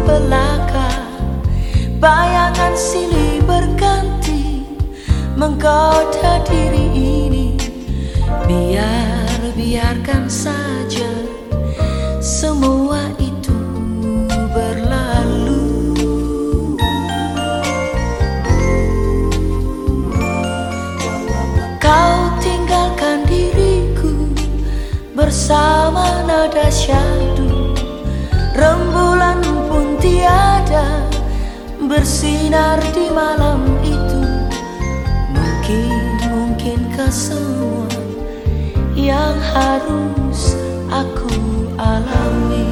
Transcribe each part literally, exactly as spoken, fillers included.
belaka, bayangan silih berganti menggoda diri ini. Biar, biarkan saja semua itu berlalu. Kau tinggalkan diriku bersama nada syahdu, rembulan pun tiada bersinar di malam itu. Mungkin, mungkinkah semua yang harus aku alami?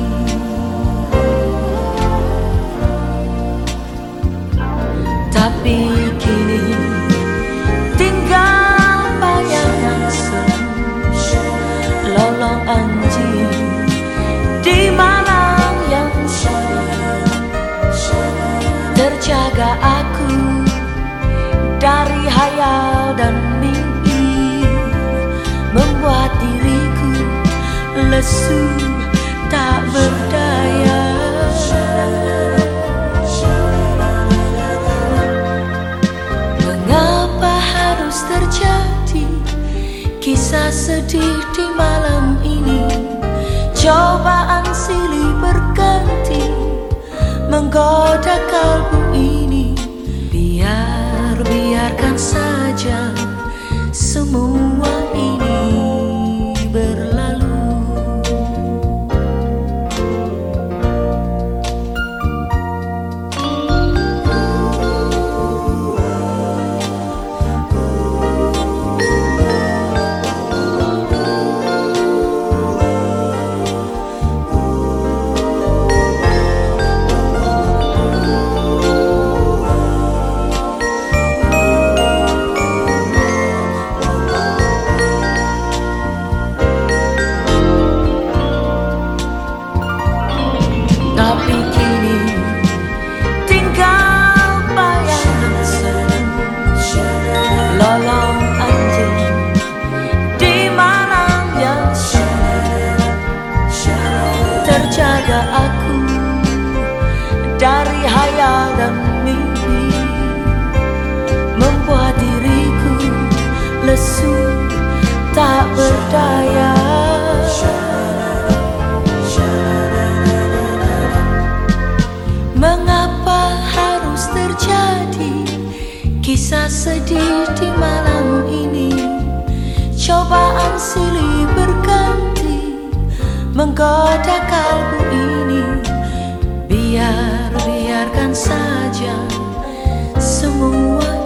Tapi kini tinggal bayangan semu, lolong anjing di malam yang sunyi. Terjaga aku dari hayal dan mimpi, membuat diriku lesu tak berdaya. Mengapa harus terjadi kisah sedih di malam ini? Cobaan silih berganti menggoda kalbu ini. Biar, biarkan saja semua ini berlalu. Tapi kini tinggal bayangan semu, lolong anjing di malam yang sunyi. Terjaga aku dari hayal dan mimpi, membuat diriku lesu tak berdaya. Mengapa harus terjadi kisah sedih di malam ini? Cobaan silih berganti menggoda kalbu ini. Biar, biarkan saja semua